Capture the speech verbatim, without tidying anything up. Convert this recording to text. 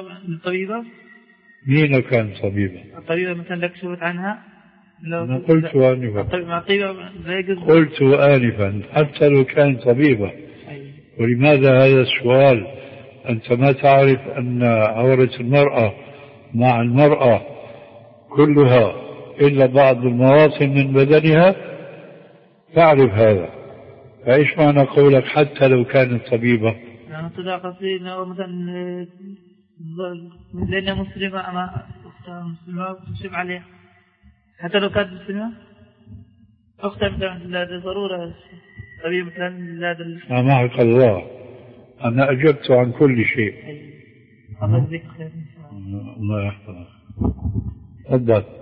الطبيبة؟ مين كان طبيبة؟ الطبيبة مثلا لك شفت عنها؟ أنا قلت آنفا، قلت آنفا حتى لو كان طبيبة. ولماذا هذا السؤال؟ أنت ما تعرف أن عورة المرأة مع المرأة كلها إلا بعض المواطن من بدنها؟ تعرف هذا، فإيش معنى قولك حتى لو كانت طبيبة؟ يعني طلع قصير أو مثلا لأنها مسلمة أما أختها مسلمة تشرب عليها حتى لو كانت مسلمة أختها مثلا لا ضرورة طبيب مثلا لا. معك الله، أنا أجبت عن كل شيء. الله يجزيك خير. الله يحفظك. تفضل.